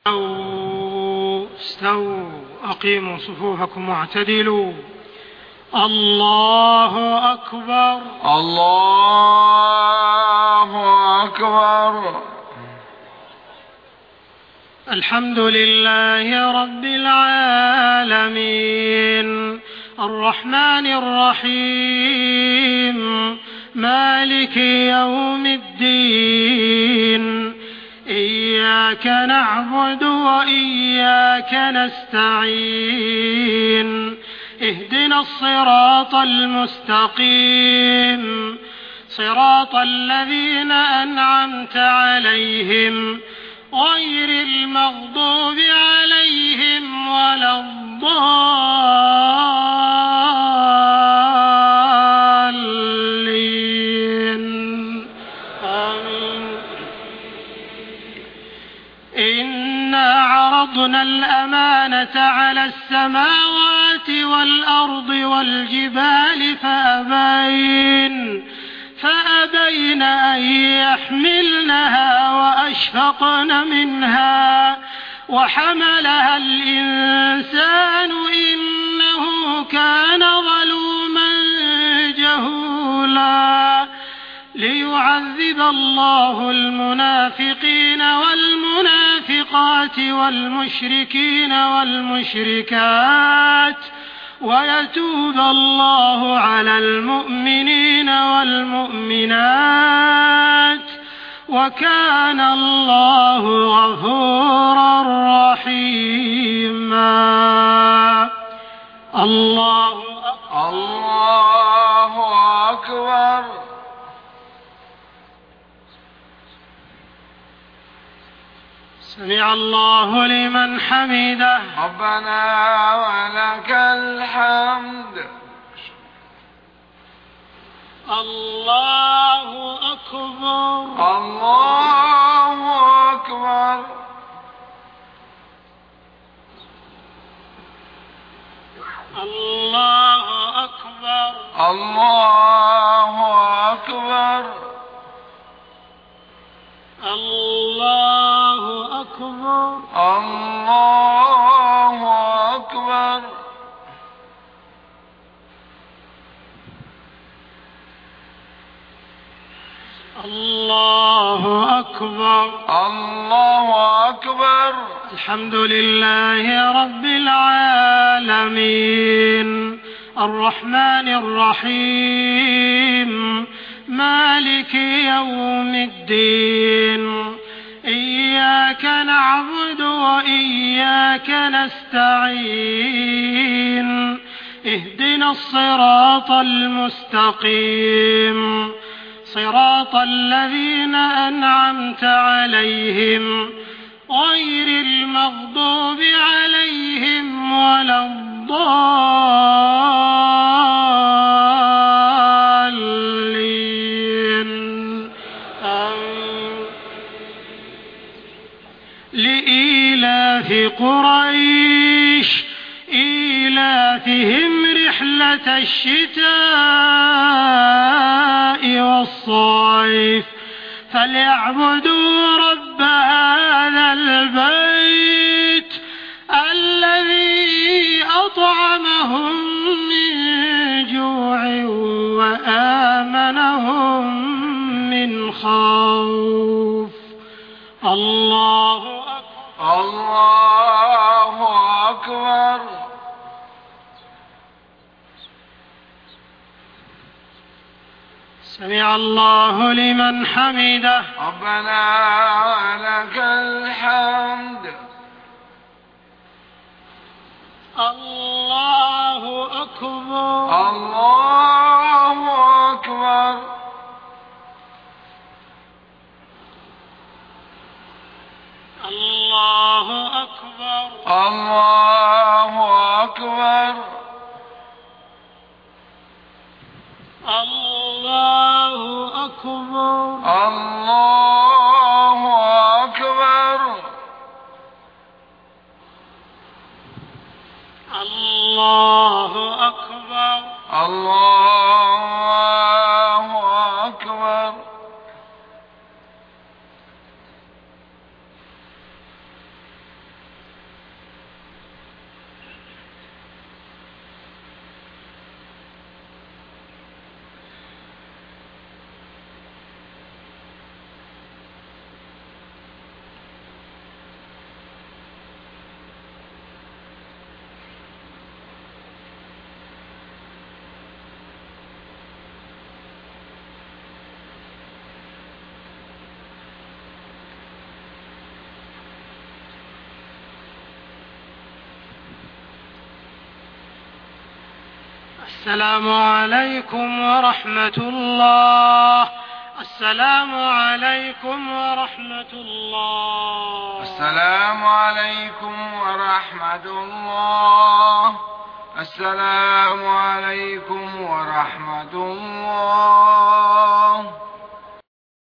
استووا أقيموا صفوفكم واعتدلوا. الله أكبر الله أكبر. الحمد لله رب العالمين الرحمن الرحيم مالك يوم الدين إياك نعبد وإياك نستعين اهدنا الصراط المستقيم صراط الذين أنعمت عليهم غير المغضوب عليهم ولا الضالين آمين. إنا عرضنا الأمانة على السماوات والأرض والجبال فأبين أن يحملنها وأشفقن منها وحملها الإنسان إنه كان ظلوما جهولا. ليعذب الله المنافقين والمنافقات والمشركين والمشركات ويتوب الله على المؤمنين والمؤمنات وكان الله غفورا رحيما. الله أكبر. سمع الله لمن حمده. ربنا ولك الحمد. الله أكبر الله أكبر. الله أكبر الله أكبر. الله أكبر الله أكبر. الله أكبر الله أكبر. الحمد لله رب العالمين الرحمن الرحيم مالك يوم الدين إياك نعبد وإياك نستعين اهدنا الصراط المستقيم صراط الذين أنعمت عليهم غير المغضوب عليهم ولا الضالين آمين. لإيلاف قريش إيلافهم رحلة الشتاء والصيف فليعبدوا رب هذا البيت الذي أطعمهم من جوع وآمنهم من خوف. الله أكبر الله أكبر. سمع الله لمن حمده. ربنا ولك الحمد. الله أكبر الله أكبر. الله أكبر الله أكبر. الله أكبر الله أكبر. الله أكبر الله أكبر. السلام عليكم ورحمة الله. السلام عليكم ورحمة الله. السلام عليكم ورحمة الله. السلام عليكم ورحمة الله.